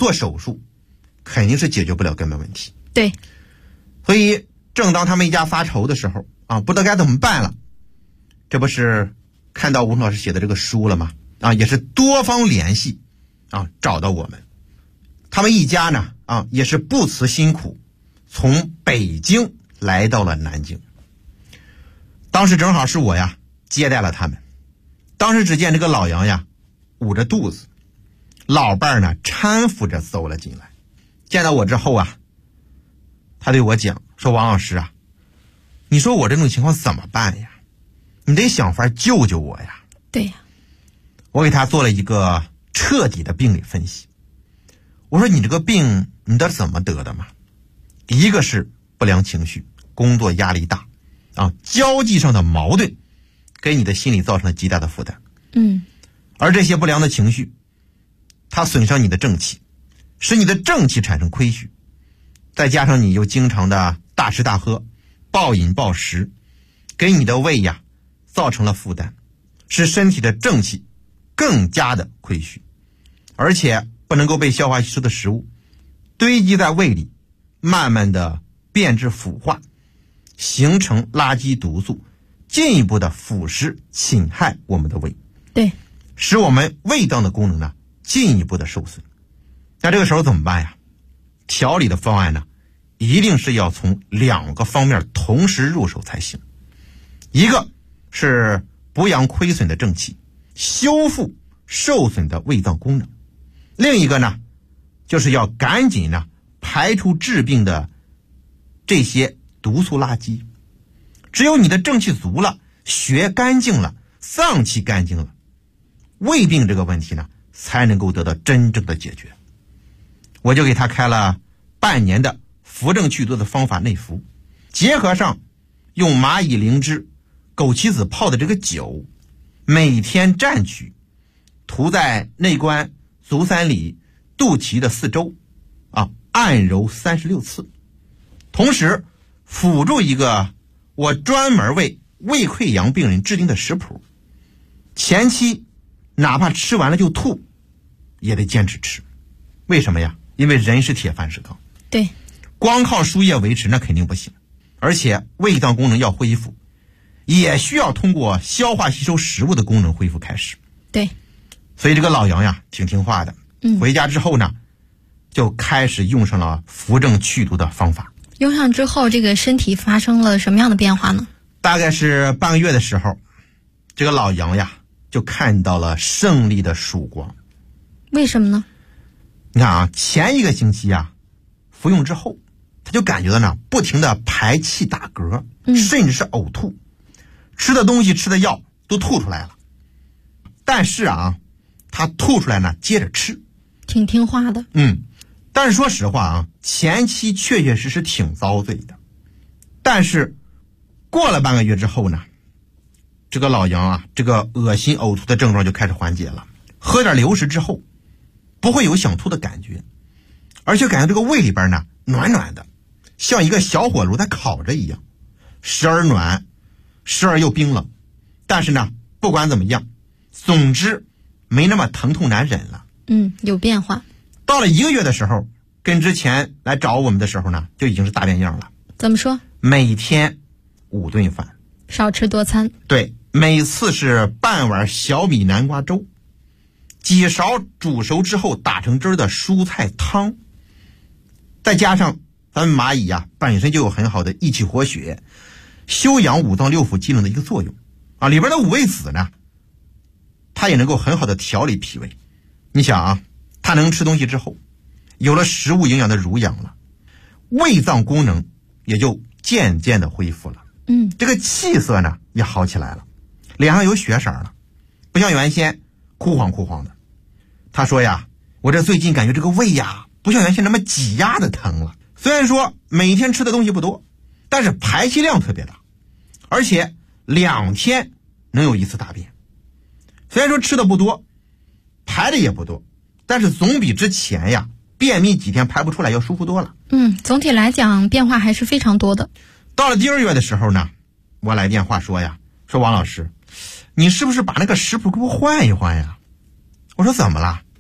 做手术肯定是解决不了根本问题。 对， 所以正当他们一家发愁的时候啊，不知道该怎么办了，这不是看到吴老师写的这个书了吗？啊，也是多方联系啊，找到我们。他们一家呢啊，也是不辞辛苦，从北京来到了南京。当时正好是我呀接待了他们。当时只见这个老杨呀捂着肚子，老伴儿呢搀扶着走了进来。见到我之后啊，他对我讲说：“王老师啊，你说我这种情况怎么办呀？你得想法救救我呀。” 对呀。 我给他做了一个彻底的病理分析。我说：“你这个病你知道怎么得的吗？一个是不良情绪，工作压力大啊，交际上的矛盾给你的心理造成了极大的负担。而这些不良的情绪，它损伤你的正气，使你的正气产生亏虚，再加上你又经常的大吃大喝，暴饮暴食，给你的胃呀造成了负担，使身体的正气更加的亏虚，而且不能够被消化吸收的食物堆积在胃里，慢慢的变质腐化，形成垃圾毒素，进一步的腐蚀侵害我们的胃， 对， 使我们胃脏的功能呢进一步的受损。那这个时候怎么办呀？调理的方案呢，一定是要从2个方面同时入手才行。一个是补养亏损的正气，修复受损的胃脏功能；另一个呢，就是要赶紧呢排除治病的这些毒素垃圾。只有你的正气足了，血干净了，脏气干净了，胃病这个问题呢才能够得到真正的解决。我就给他开了半年的扶正祛毒的方法内服，结合上用蚂蚁灵芝、枸杞子泡的这个酒，每天蘸取，涂在内关、足三里、肚脐的4周啊，按揉36次。同时辅助一个我专门为胃溃疡病人制定的食谱，前期哪怕吃完了就吐也得坚持吃。为什么呀？因为人是铁饭食缸， 对， 光靠输液维持那肯定不行，而且胃脏功能要恢复，也需要通过消化吸收食物的功能恢复开始。 对， 所以这个老杨呀挺听话的，回家之后呢就开始用上了扶正祛毒的方法。 用上之后，这个身体发生了什么样的变化呢？ 大概是半个月的时候，这个老杨呀就看到了胜利的曙光。 为什么呢？ 你看啊，前1个星期啊服用之后，他就感觉到呢不停的排气打嗝，甚至是呕吐，吃的东西吃的药都吐出来了。但是啊他吐出来呢接着吃， 挺听话的。 但是说实话啊，前期确确实实挺遭罪的。但是过了半个月之后呢，这个老杨啊，这个恶心呕吐的症状就开始缓解了。喝点流食之后，不会有想吐的感觉，而且感觉这个胃里边呢暖暖的，像一个小火炉在烤着一样，时而暖，时而又冰冷。但是呢，不管怎么样，总之没那么疼痛难忍了。 有变化。 到了1个月的时候，跟之前来找我们的时候呢，就已经是大变样了。 怎么说？ 每天5顿饭， 少吃多餐。 对，每次是半碗小米南瓜粥，几勺煮熟之后打成汁的蔬菜汤，再加上咱们蚂蚁啊本身就有很好的益气活血、修养5脏6腑机能的一个作用啊，里边的五味子呢，它也能够很好的调理脾胃。你想啊，它能吃东西之后，有了食物营养的濡养了，胃脏功能也就渐渐的恢复了。这个气色呢也好起来了，脸上有血色了，不像原先枯黄枯黄的。他说呀，我这最近感觉这个胃呀不像原先那么挤压的疼了，虽然说每天吃的东西不多，但是排气量特别大，而且2天能有1次大便。虽然说吃的不多，排的也不多，但是总比之前呀便秘几天排不出来要舒服多了。 总体来讲变化还是非常多的。 到了第2个月的时候呢，我来电话说呀，说王老师，你是不是把那个食谱给我换一换呀？我说怎么了？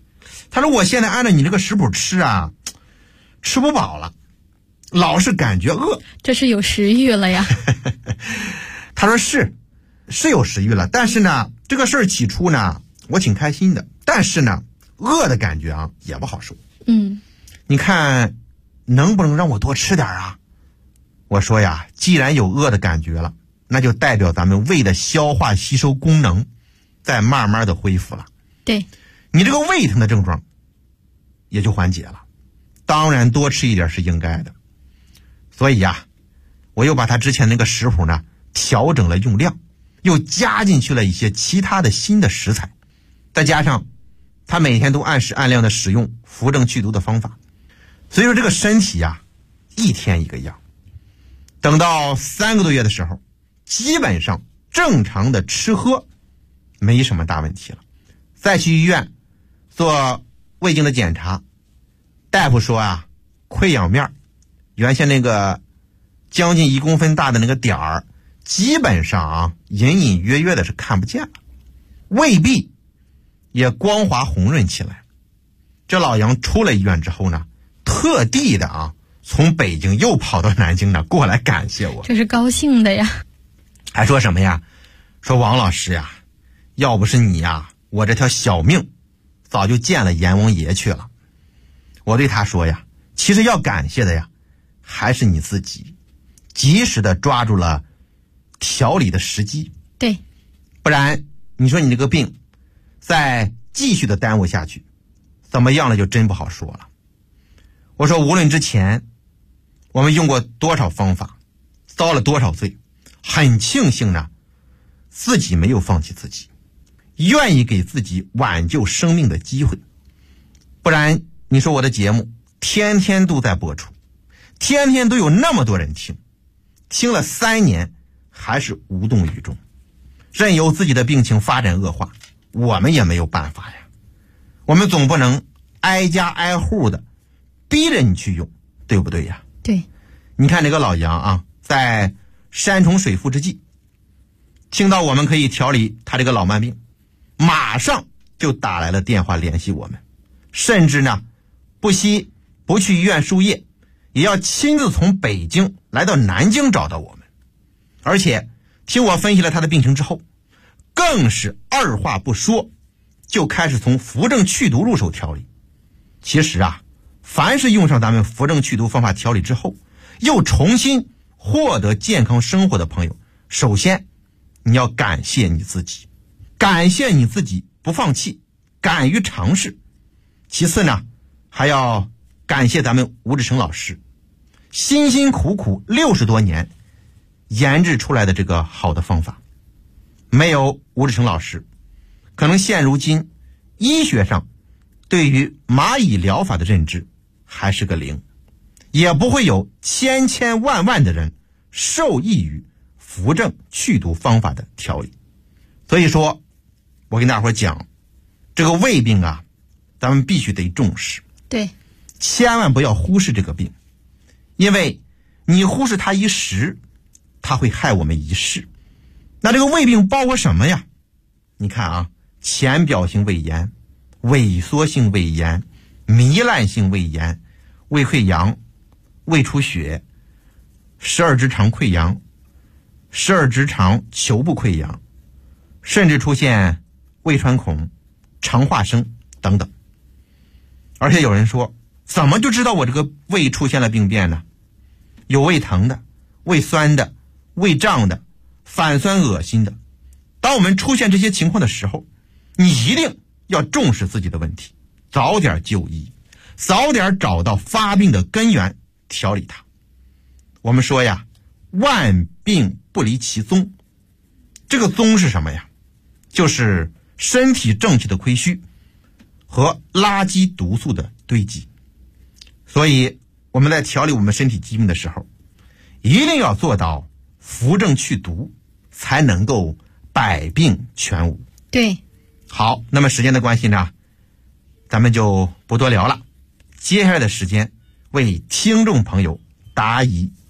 他说我现在按照你这个食谱吃啊，吃不饱了，老是感觉饿。 这是有食欲了呀。 他说是有食欲了，但是呢，这个事儿起初呢，我挺开心的，但是呢，饿的感觉啊也不好受。你看能不能让我多吃点啊？我说呀，既然有饿的感觉了，那就代表咱们胃的消化吸收功能在慢慢的恢复了。 对， 你这个胃疼的症状也就缓解了，当然多吃一点是应该的。所以呀，我又把他之前那个食谱呢调整了用量，又加进去了一些其他的新的食材，再加上他每天都按时按量的使用扶正祛毒的方法，所以说这个身体呀一天一个样。等到3个多月的时候，基本上正常的吃喝没什么大问题了。再去医院做胃镜的检查，大夫说啊，溃疡面原先那个将近1公分大的那个点儿，基本上啊隐隐约约的是看不见了，胃壁也光滑红润起来。这老杨出了医院之后呢，特地的啊从北京又跑到南京呢过来感谢我。 这是高兴的呀。 还说什么呀？说王老师呀，要不是你呀，我这条小命早就见了阎王爷去了。我对他说呀，其实要感谢的呀还是你自己，及时的抓住了调理的时机。 对， 不然你说你这个病再继续的耽误下去，怎么样了就真不好说了。我说无论之前我们用过多少方法，遭了多少罪，很庆幸呢自己没有放弃自己，愿意给自己挽救生命的机会。不然你说我的节目天天都在播出，天天都有那么多人听，听了3年还是无动于衷，任由自己的病情发展恶化，我们也没有办法呀。我们总不能挨家挨户的逼着你去用，对不对呀？ 对。 你看这个老杨啊，在山重水复之际，听到我们可以调理他这个老慢病，马上就打来了电话联系我们，甚至呢不惜不去医院输液，也要亲自从北京来到南京找到我们。而且听我分析了他的病情之后，更是二话不说就开始从扶正祛毒入手调理。其实啊，凡是用上咱们扶正祛毒方法调理之后，又重新获得健康生活的朋友，首先你要感谢你自己，感谢你自己不放弃，敢于尝试。其次呢，还要感谢咱们吴志成老师辛辛苦苦60多年研制出来的这个好的方法。没有吴志成老师，可能现如今医学上对于蚂蚁疗法的认知还是个0，也不会有千千万万的人受益于扶正祛毒方法的调理。所以说我跟大伙讲，这个胃病啊，咱们必须得重视。 对， 千万不要忽视这个病，因为你忽视它一时，它会害我们一世。那这个胃病包括什么呀？你看啊，浅表性胃炎、萎缩性胃炎、糜烂性胃炎、胃溃疡、胃出血、十二指肠溃疡、十二指肠球部溃疡，甚至出现胃穿孔、肠化生等等。而且有人说，怎么就知道我这个胃出现了病变呢？有胃疼的、胃酸的、胃胀的、反酸恶心的。当我们出现这些情况的时候，你一定要重视自己的问题，早点就医，早点找到发病的根源，调理它。我们说呀，万病不离其宗。这个宗是什么呀？就是身体正气的亏虚和垃圾毒素的堆积。所以我们在调理我们身体疾病的时候，一定要做到扶正祛毒，才能够百病全无。 对。 好，那么时间的关系呢，咱们就不多聊了。接下来的时间为听众朋友答疑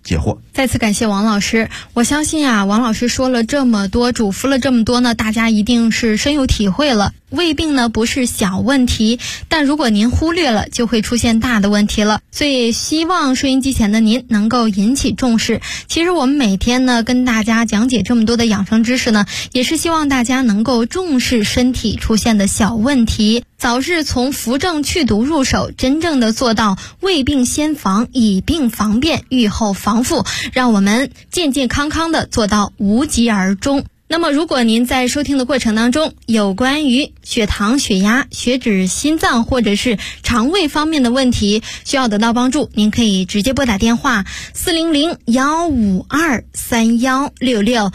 解惑。 再次感谢王老师，我相信啊，王老师说了这么多，嘱咐了这么多呢，大家一定是深有体会了。胃病呢不是小问题，但如果您忽略了，就会出现大的问题了。所以希望收音机前的您能够引起重视。其实我们每天呢跟大家讲解这么多的养生知识呢，也是希望大家能够重视身体出现的小问题，早日从扶正祛毒入手，真正的做到胃病先防，以病防变，预后防复，让我们健健康康的做到无疾而终。那么如果您在收听的过程当中有关于血糖、血压、血脂、心脏或者是肠胃方面的问题需要得到帮助，您可以直接拨打电话400-152-3166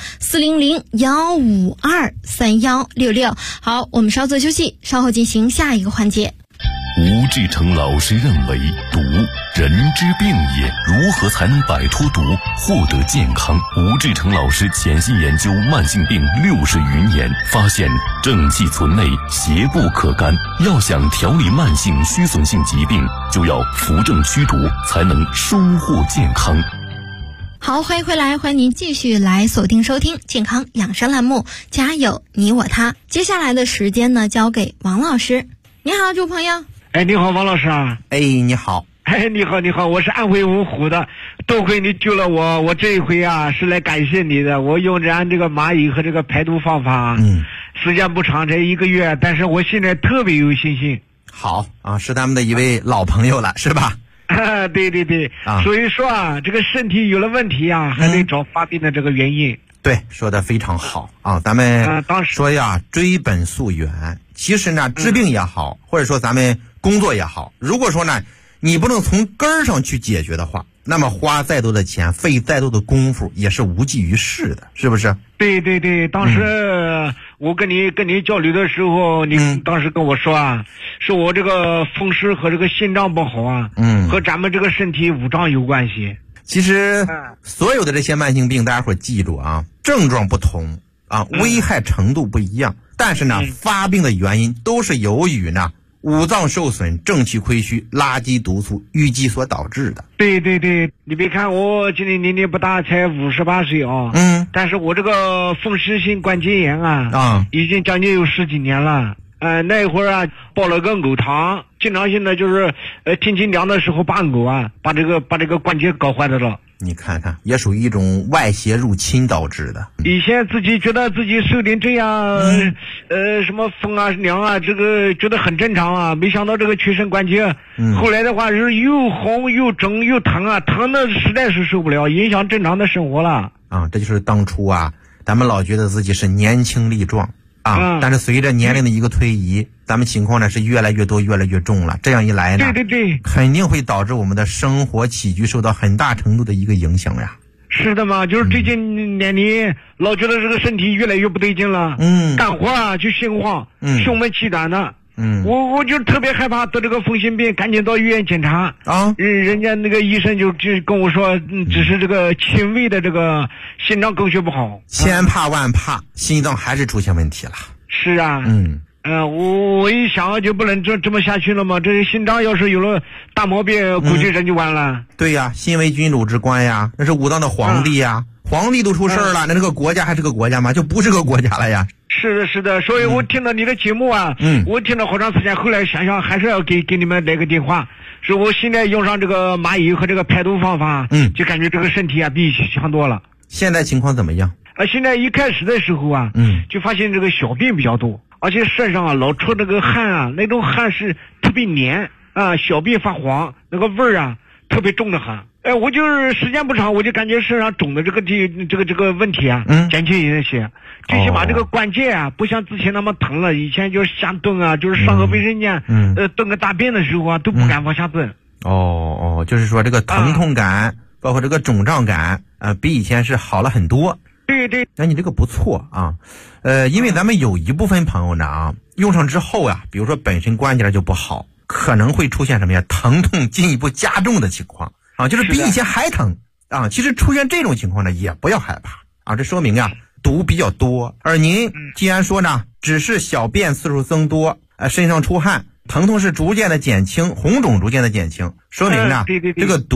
400-152-3166。好，我们稍作休息，稍后进行下一个环节。 吴志成老师认为，毒人之病也，如何才能摆脱毒，获得健康？吴志成老师潜心研究慢性病60余年，发现正气存内，邪不可干。要想调理慢性虚损性疾病，就要扶正祛毒，才能收获健康。 好，欢迎回来，欢迎您继续来锁定收听健康养生栏目，家有你我他。接下来的时间呢，交给王老师。你好，诸朋友。 哎，你好，王老师啊！ 哎，你好。 哎，你好，我是安徽芜湖的，多亏你救了我，我这一回啊是来感谢你的。我用着俺这个蚂蚁和这个排毒方法，时间不长，这1个月，但是我现在特别有信心。 好啊，是咱们的一位老朋友了，是吧？ 对，所以说啊，这个身体有了问题啊，还得找发病的这个原因。 对，说的非常好啊！咱们说呀，追本溯源。其实呢，治病也好，或者说咱们工作也好，如果说呢，你不能从根儿上去解决的话，那么花再多的钱，费再多的功夫，也是无济于事的，是不是？ 对，当时我跟你交流的时候，你当时跟我说啊，是我这个风湿和这个心脏不好啊，和咱们这个身体五脏有关系。 其实所有的这些慢性病，大家伙记住啊，症状不同啊，危害程度不一样，但是呢，发病的原因都是由于呢五脏受损、正气亏虚、垃圾毒素淤积所导致的。 对，你别看我今年年龄不大，才58岁啊，但是我这个风湿性关节炎啊，已经将近有10几年了。那会儿啊，煲了个藕汤，经常性的就是天气凉的时候把藕啊，把这个关节搞坏的了。 你看看，也属于一种外邪入侵导致的。 以前自己觉得自己受点这样，什么风啊凉啊，这个觉得很正常啊，没想到这个全身关节，后来的话是又红又肿又疼啊，疼的实在是受不了，影响正常的生活了。 啊，这就是当初啊，咱们老觉得自己是年轻力壮。但是随着年龄的一个推移，咱们情况呢是越来越多、越来越重了。这样一来呢， 对， 肯定会导致我们的生活起居受到很大程度的一个影响呀。 是的嘛，就是最近年龄老觉得这个身体越来越不对劲了，干活啊就心慌，胸闷气短的。我就特别害怕得这个风心病，赶紧到医院检查啊。人家那个医生就跟我说，只是这个轻微的这个心脏供血不好。 千怕万怕，心脏还是出现问题了。 是啊，我一想就不能这么下去了嘛。这心脏要是有了大毛病，估计人就完了。 对呀，心为君主之官呀，那是武当的皇帝呀，皇帝都出事了，那这个国家还是个国家吗？就不是个国家了呀。 是的，所以我听到你的节目啊，我听了好长时间，后来想想还是要给你们来个电话，说我现在用上这个蚂蚁和这个排毒方法，就感觉这个身体啊比以前强多了。 现在情况怎么样？ 现在一开始的时候啊，就发现这个小便比较多，而且身上啊老出这个汗啊，那种汗是特别黏啊，小便发黄，那个味儿啊特别重的很。我就是时间不长，我就感觉身上肿的这个问题啊，减轻一些。最起码这个关节啊，不像之前那么疼了。以前就是下蹲啊，就是上个卫生间，蹲个大便的时候啊，都不敢往下蹲。 就是说这个疼痛感，包括这个肿胀感，比以前是好了很多。 对， 那你这个不错啊。因为咱们有一部分朋友呢用上之后啊，比如说本身关节就不好，可能会出现什么呀？疼痛进一步加重的情况啊，就是比以前还疼啊。其实出现这种情况呢，也不要害怕啊，这说明啊毒比较多。而您既然说呢，只是小便次数增多，身上出汗，疼痛是逐渐的减轻，红肿逐渐的减轻，说明呢这个毒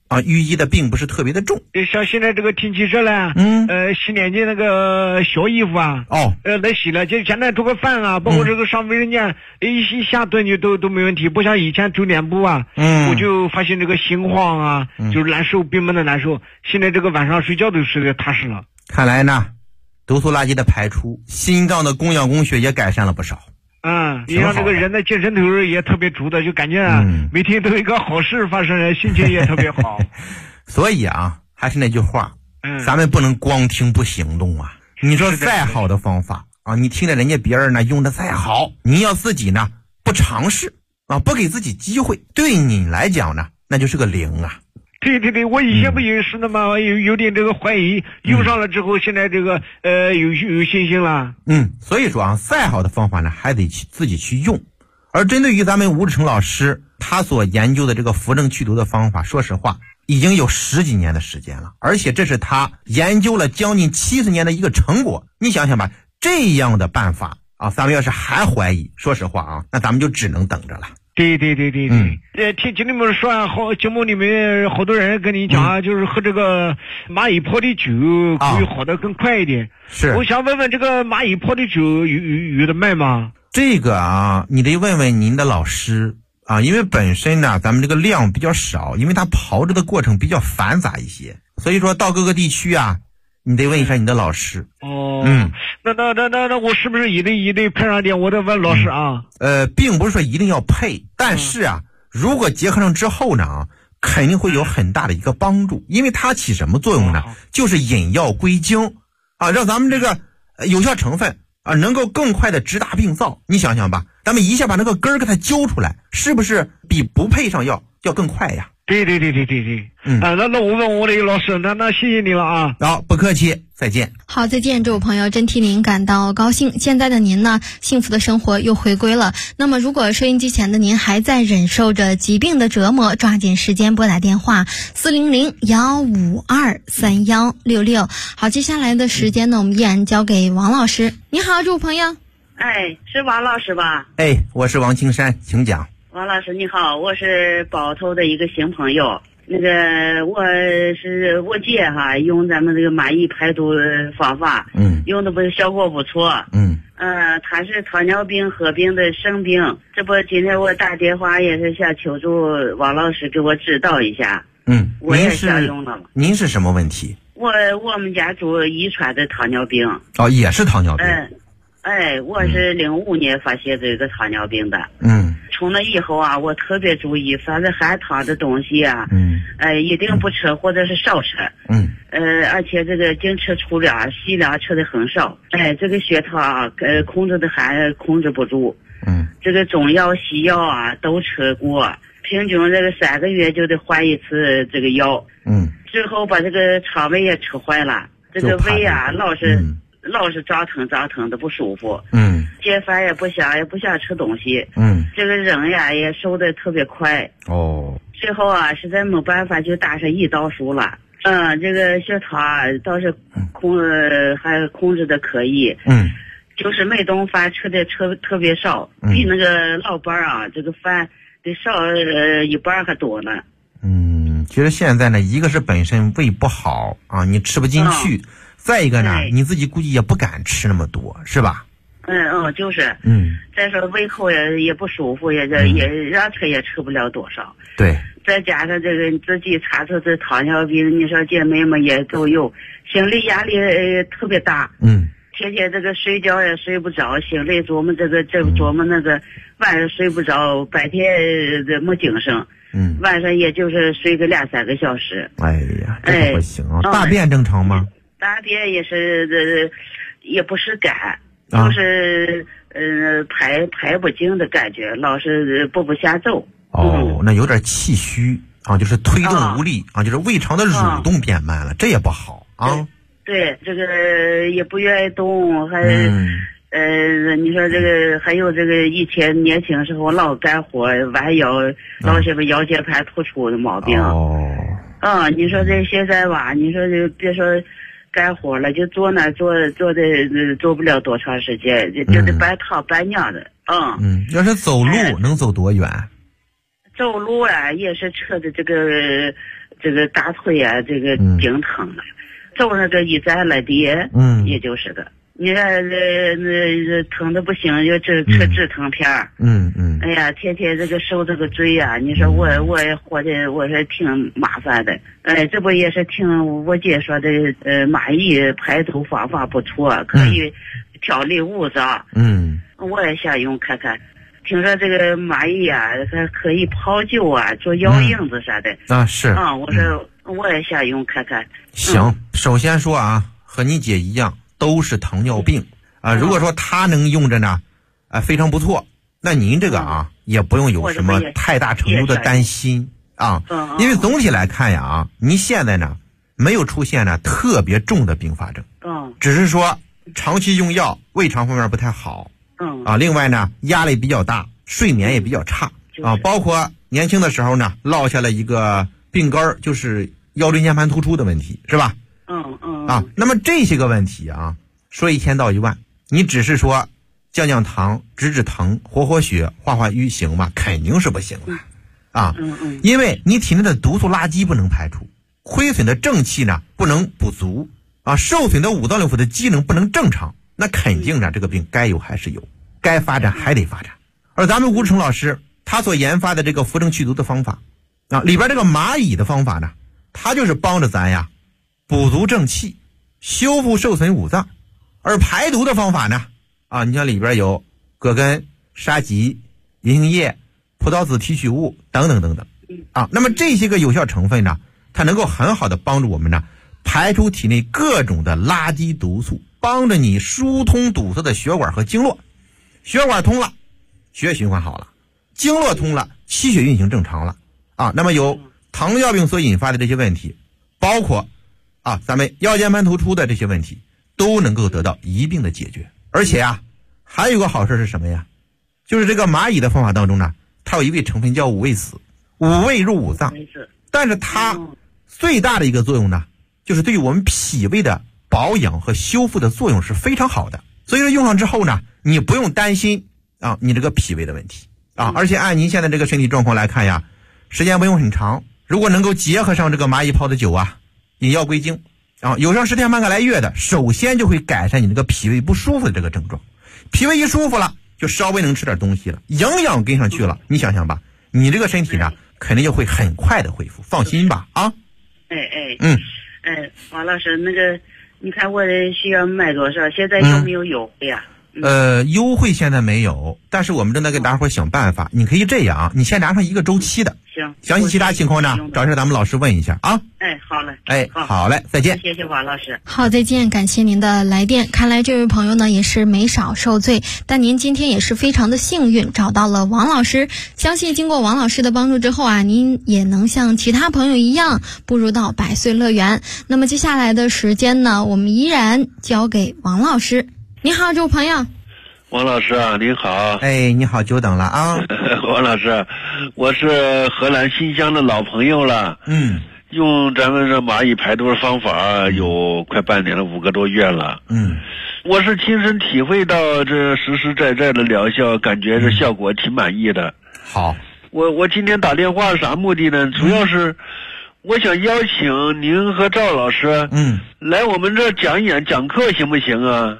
淤积的并不是特别的重。 像现在这个天气热了，洗脸巾那个小衣服啊，来洗了，就简单做个饭啊，包括这个上卫生间，一下顿就都没问题，不像以前走脸部啊，我就发现这个心慌啊，就是难受，憋闷的难受。现在这个晚上睡觉都睡得踏实了。 看来呢，毒素垃圾的排出，心脏的供氧供血也改善了不少。 你让这个人的精神头也特别足的，就感觉每天都有一个好事发生，心情也特别好。 所以啊，还是那句话，咱们不能光听不行动啊。你说再好的方法啊，你听着人家别人呢用的再好，你要自己呢不尝试啊，不给自己机会，对你来讲呢，那就是个零啊。 对，我以前不也是的吗？有点这个怀疑，用上了之后，现在这个有信心了。 所以说啊，再好的方法呢，还得自己去用。而针对于咱们吴志成老师他所研究的这个扶正祛毒的方法，说实话，已经有10几年的时间了，而且这是他研究了将近70年的一个成果。你想想吧，这样的办法啊，咱们要是还怀疑，说实话啊，那咱们就只能等着了。 对，听你们说啊，节目里面好多人跟你讲啊，就是喝这个蚂蚁泡的酒可以好的更快一点。是，我想问问这个蚂蚁泡的酒有的卖吗？ 这个啊，你得问问您的老师啊，因为本身呢，咱们这个量比较少，因为它炮制的过程比较繁杂一些，所以说到各个地区啊，你得问一下你的老师。 那我是不是也得配上点？我得问老师啊。 并不是说一定要配，但是啊，如果结合上之后呢，肯定会有很大的一个帮助，因为它起什么作用呢？就是引药归经啊，让咱们这个有效成分啊能够更快的直达病灶。你想想吧，咱们一下把那个根儿给它揪出来，是不是比不配上药要更快呀？ 对。那我问我的老师，那谢谢你了啊。 好，不客气，再见。 好，再见，这位朋友，真替您感到高兴。现在的您呢，幸福的生活又回归了。那么，如果收音机前的您还在忍受着疾病的折磨，抓紧时间拨打电话400-152-3166。好，接下来的时间呢，我们依然交给王老师。你好，这位朋友。 是王老师吧？ 我是王青山，请讲。 王老师你好，我是包头的一个新朋友。那个我姐哈用咱们这个蚂蚁排毒方法，用的不是效果不错。他是糖尿病合并的肾病，这不今天我打电话也是想求助王老师给我指导一下。我也想用了。 您是什么问题？ 我们家族遗传的糖尿病。 也是糖尿病。 我是05年发现这个糖尿病的。从那以后啊，我特别注意，凡是含糖的东西啊，一定不吃或者是少吃。而且这个净吃粗粮、细粮吃的很少。这个血糖控制的还控制不住。这个中药、西药啊都吃过，平均这个3个月就得换一次这个药。最后把这个肠胃也吃坏了，这个胃啊老是胀疼的不舒服。接饭也不想吃东西。这个人呀也瘦的特别快。最后啊实在没办法就打上胰岛素了。这个血糖倒是还控制的可以。就是每顿饭吃的特别少，比那个老伴啊这个饭得少一半还多呢。 其实现在呢，一个是本身胃不好啊，你吃不进去。再一个呢，你自己估计也不敢吃那么多，是吧？ 就是。再说胃口也不舒服，也让吃也吃不了多少。 对。 再加上这个自己查出这糖尿病，你说姐妹们也都有，心理压力特别大。天天这个睡觉也睡不着，心里琢磨琢磨那个，晚上睡不着，白天没精神。晚上也就是睡个2-3个小时。 这个不行啊！大便正常吗？ 大便也是也不是干，就是排不净的感觉，老是不下走。 那有点气虚啊，就是推动无力啊，就是胃肠的蠕动变慢了，这也不好啊。 对，这个也不愿意动，还你说这个还有这个以前年轻时候老干活弯腰，老什么腰间盘突出的毛病。你说这现在吧，你说这别说干活了，就坐那坐不了多长时间，就得半躺半仰的。 要是走路能走多远？ 走路啊，也是车的这个这个大腿啊，这个经疼了，走上这一站了的，也就是个。你看那疼的不行，就吃止疼片儿。哎呀，天天这个受这个罪啊！你说我活的我是挺麻烦的。这不也是听我姐说的，蚂蚁排毒方法不错，可以调理五脏。我也想用看看。听说这个蚂蚁啊，它可以泡酒啊，做药引子啥的。 是啊，我说我也想用看看。 行，首先说啊，和你姐一样。都是糖尿病啊，如果说他能用着呢，非常不错。那您这个啊，也不用有什么太大程度的担心啊，因为总体来看呀您现在呢没有出现呢特别重的并发症，只是说长期用药，胃肠方面不太好，另外呢压力比较大，睡眠也比较差啊，包括年轻的时候呢落下了一个病根，就是腰椎间盘突出的问题，是吧？那么这些个问题啊，说一千道一万，你只是说降降糖、止止疼、活活血、化化瘀行嘛，肯定是不行了因为你体内的毒素垃圾不能排出，亏损的正气呢不能补足受损的五脏六腑的机能不能正常，那肯定呢这个病该有还是有，该发展还得发展。而咱们吴志成老师他所研发的这个扶正祛毒的方法里边这个蚂蚁的方法呢，它就是帮着咱呀补足正气，修复受损五脏。而排毒的方法呢你像里边有葛根、沙棘、银杏叶、葡萄籽提取物等等等等那么这些个有效成分呢，它能够很好的帮助我们呢排出体内各种的垃圾毒素，帮着你疏通堵塞的血管和经络。血管通了，血液循环好了，经络通了，气血运行正常了那么有糖尿病所引发的这些问题，包括咱们腰间盘突出的这些问题都能够得到一并的解决。而且还有个好事是什么呀？就是这个蚂蚁的方法当中呢，它有一味成分叫五味子，五味入五脏，但是它最大的一个作用呢，就是对于我们脾胃的保养和修复的作用是非常好的。所以说用上之后呢，你不用担心你这个脾胃的问题而且按您现在这个身体状况来看呀，时间不用很长，如果能够结合上这个蚂蚁泡的酒引药归经有上10天半个来月的，首先就会改善你这个脾胃不舒服的这个症状。脾胃一舒服了，就稍微能吃点东西了，营养跟上去了，你想想吧，你这个身体呢肯定就会很快的恢复，放心吧王老师，那个你看我需要买多少？现在有没有优惠呀？ 优惠现在没有，但是我们正在给大伙想办法。你可以这样，你先拿上一个周期的， 行， 详细其他情况呢找一下咱们老师问一下好嘞， 好嘞，再见。 谢谢王老师。 好，再见，感谢您的来电。看来这位朋友呢也是没少受罪，但您今天也是非常的幸运，找到了王老师。相信经过王老师的帮助之后您也能像其他朋友一样步入到百岁乐园。那么接下来的时间呢，我们依然交给王老师。你好，这位朋友。 王老师您好。 你好，久等了王老师，我是荷兰新乡的老朋友了。用咱们这蚂蚁排毒方法有快半年了，5个多月了。我是亲身体会到这实实在在的疗效，感觉这效果挺满意的。 好， 我今天打电话啥目的呢？主要是我想邀请您和赵老师来我们这讲课行不行啊？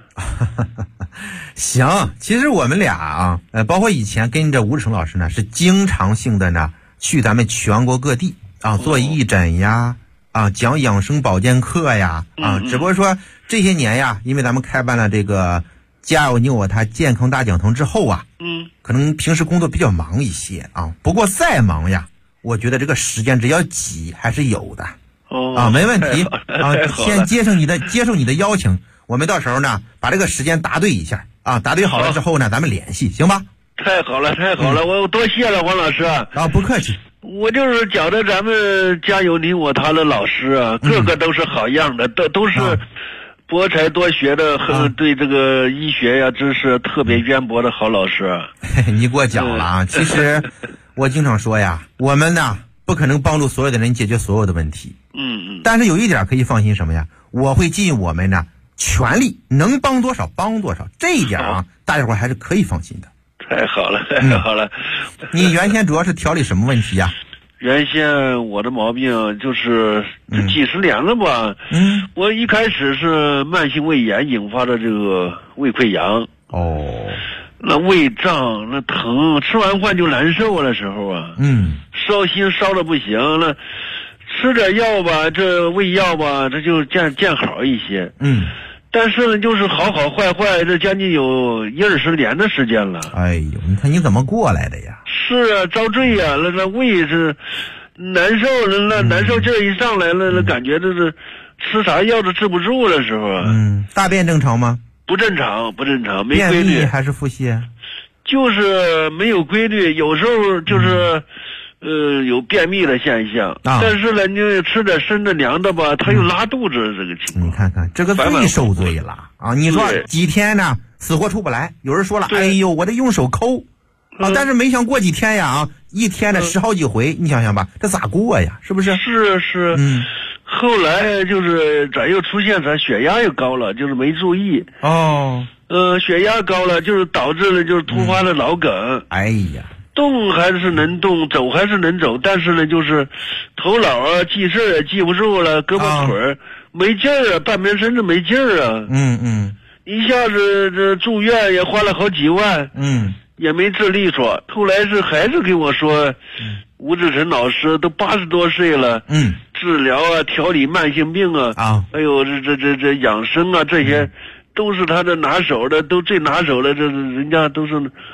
行，其实我们俩包括以前跟着吴志成老师呢，是经常性的呢去咱们全国各地做义诊呀讲养生保健课呀只不过说这些年呀，因为咱们开办了这个家有你我他健康大讲堂之后可能平时工作比较忙一些不过再忙呀，我觉得这个时间只要挤还是有的没问题先接受你的邀请，我们到时候呢把这个时间答对一下答对好了之后呢咱们联系，行吧？ 太好了，我多谢了王老师不客气。 我就是觉得咱们家有你我他的老师个个都是好样的，都是博才多学的，对这个医学呀知识特别渊博的好老师。 你给我讲了其实我经常说呀，我们呢不可能帮助所有的人解决所有的问题但是有一点可以放心什么呀，我会尽我们呢全力，能帮多少帮多少，这一点大家伙还是可以放心的。 太好了。 你原先主要是调理什么问题呀？ 原先我的毛病就是几十年了吧。我一开始是慢性胃炎引发的这个胃溃疡。那胃胀，那疼，吃完饭就难受的时候啊。烧心烧的不行，那吃点药吧，这胃药吧，这就见好一些。但是呢，就是好坏，这将近有20年的时间了。 哎呦，你看你怎么过来的呀？ 是啊，遭罪呀！那胃是难受，那难受劲儿一上来了，那感觉这是吃啥药都治不住的时候啊。 大便正常吗？ 不正常，没规律。 便秘还是腹泻？ 就是没有规律，有时候就是有便秘的现象。但是呢，你吃点生的凉的吧，他又拉肚子，这个情况。 你看看这个最受罪了啊！你说几天呢，死活出不来。有人说了，哎呦，我得用手抠但是没想过几天呀一天呢10好几回，你想想吧，这咋过呀？是不是？ 是。后来就是咱又出现咱血压又高了，就是没注意。血压高了，就是导致了就是突发的脑梗。 哎呀， 动还是能动，走还是能走，但是呢，就是头脑啊记事也记不住了，胳膊腿没劲儿啊，半边身子没劲儿啊。一下子这住院也花了好几万。也没治利索。后来是还是给我说，吴志成老师都80多岁了，治疗啊，调理慢性病啊，还有这养生啊，这些都是他的拿手的，都最拿手的，这人家都是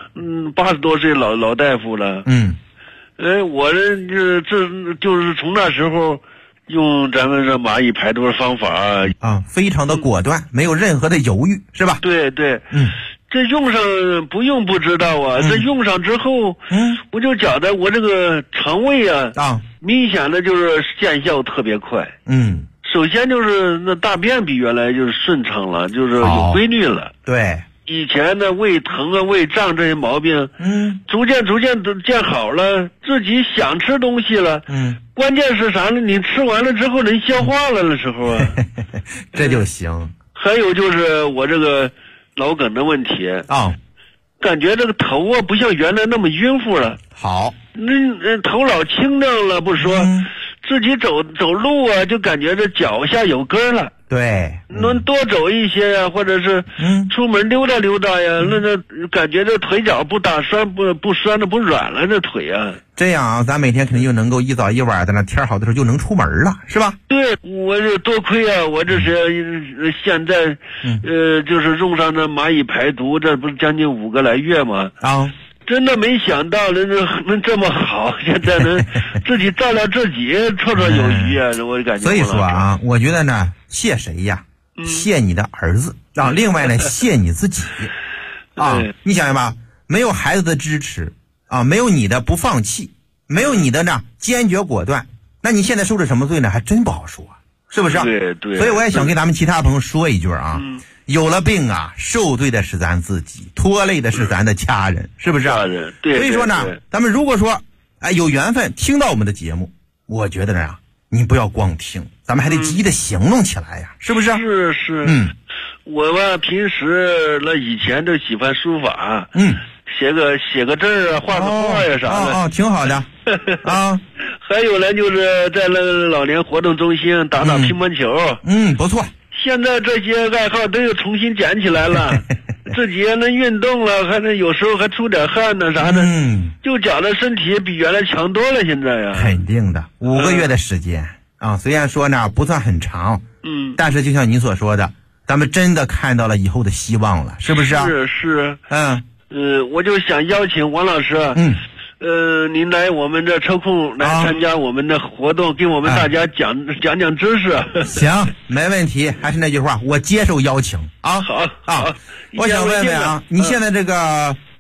80多岁老大夫了。我这就是从那时候用咱们这蚂蚁排毒方法非常的果断，没有任何的犹豫，是吧？ 对。这用上不用不知道啊，这用上之后，我就觉得我这个肠胃明显的就是见效特别快。首先就是那大便比原来就是顺畅了，就是有规律了。 对， 以前的胃疼啊、胃胀这些毛病，逐渐都见好了，自己想吃东西了。关键是啥呢？你吃完了之后能消化了的时候啊， 这就行。 还有就是我这个脑梗的问题感觉这个头啊不像原来那么晕乎了。 好， 那头脑清亮了不说，自己走路啊就感觉这脚下有根了。 对， 能多走一些呀，或者是出门溜达呀，那感觉这腿脚不打酸不酸的不软了，这腿啊。 这样咱每天肯定就能够一早一晚的，那天好的时候就能出门了，是吧？ 对，我这多亏啊，我这是现在就是用上这蚂蚁排毒，这不是将近5个来月吗？真的没想到能这么好，现在能自己照料自己绰绰有余啊！我感觉。 所以说我觉得呢，谢谁呀？谢你的儿子另外呢，谢你自己你想想吧，没有孩子的支持没有你的不放弃，没有你的呢坚决果断，那你现在受着什么罪呢？还真不好说，是不是？ 对。 所以我也想跟咱们其他朋友说一句有了病受罪的是咱自己，拖累的是咱的家人，是不是？ 对。 所以说呢，咱们如果说有缘分听到我们的节目，我觉得呢，你不要光听，咱们还得积极的行动起来呀，是不是？ 是。我吧，平时以前都喜欢书法，写个字啊，画个画呀啥的。 挺好的。 还有呢，就是在老年活动中心打乒乓球。 不错。 现在这些爱好都又重新捡起来了，自己也能运动了，还能有时候还出点汗呢啥的，就觉得身体比原来强多了。现在呀， 肯定的，5个月的时间虽然说呢不算很长，但是就像您所说的，咱们真的看到了以后的希望了，是不是？ 是。我就想邀请王老师，您来我们这抽空来参加我们的活动，给我们大家讲知识。 行，没问题。还是那句话，我接受邀请好。 我想问问你现在这个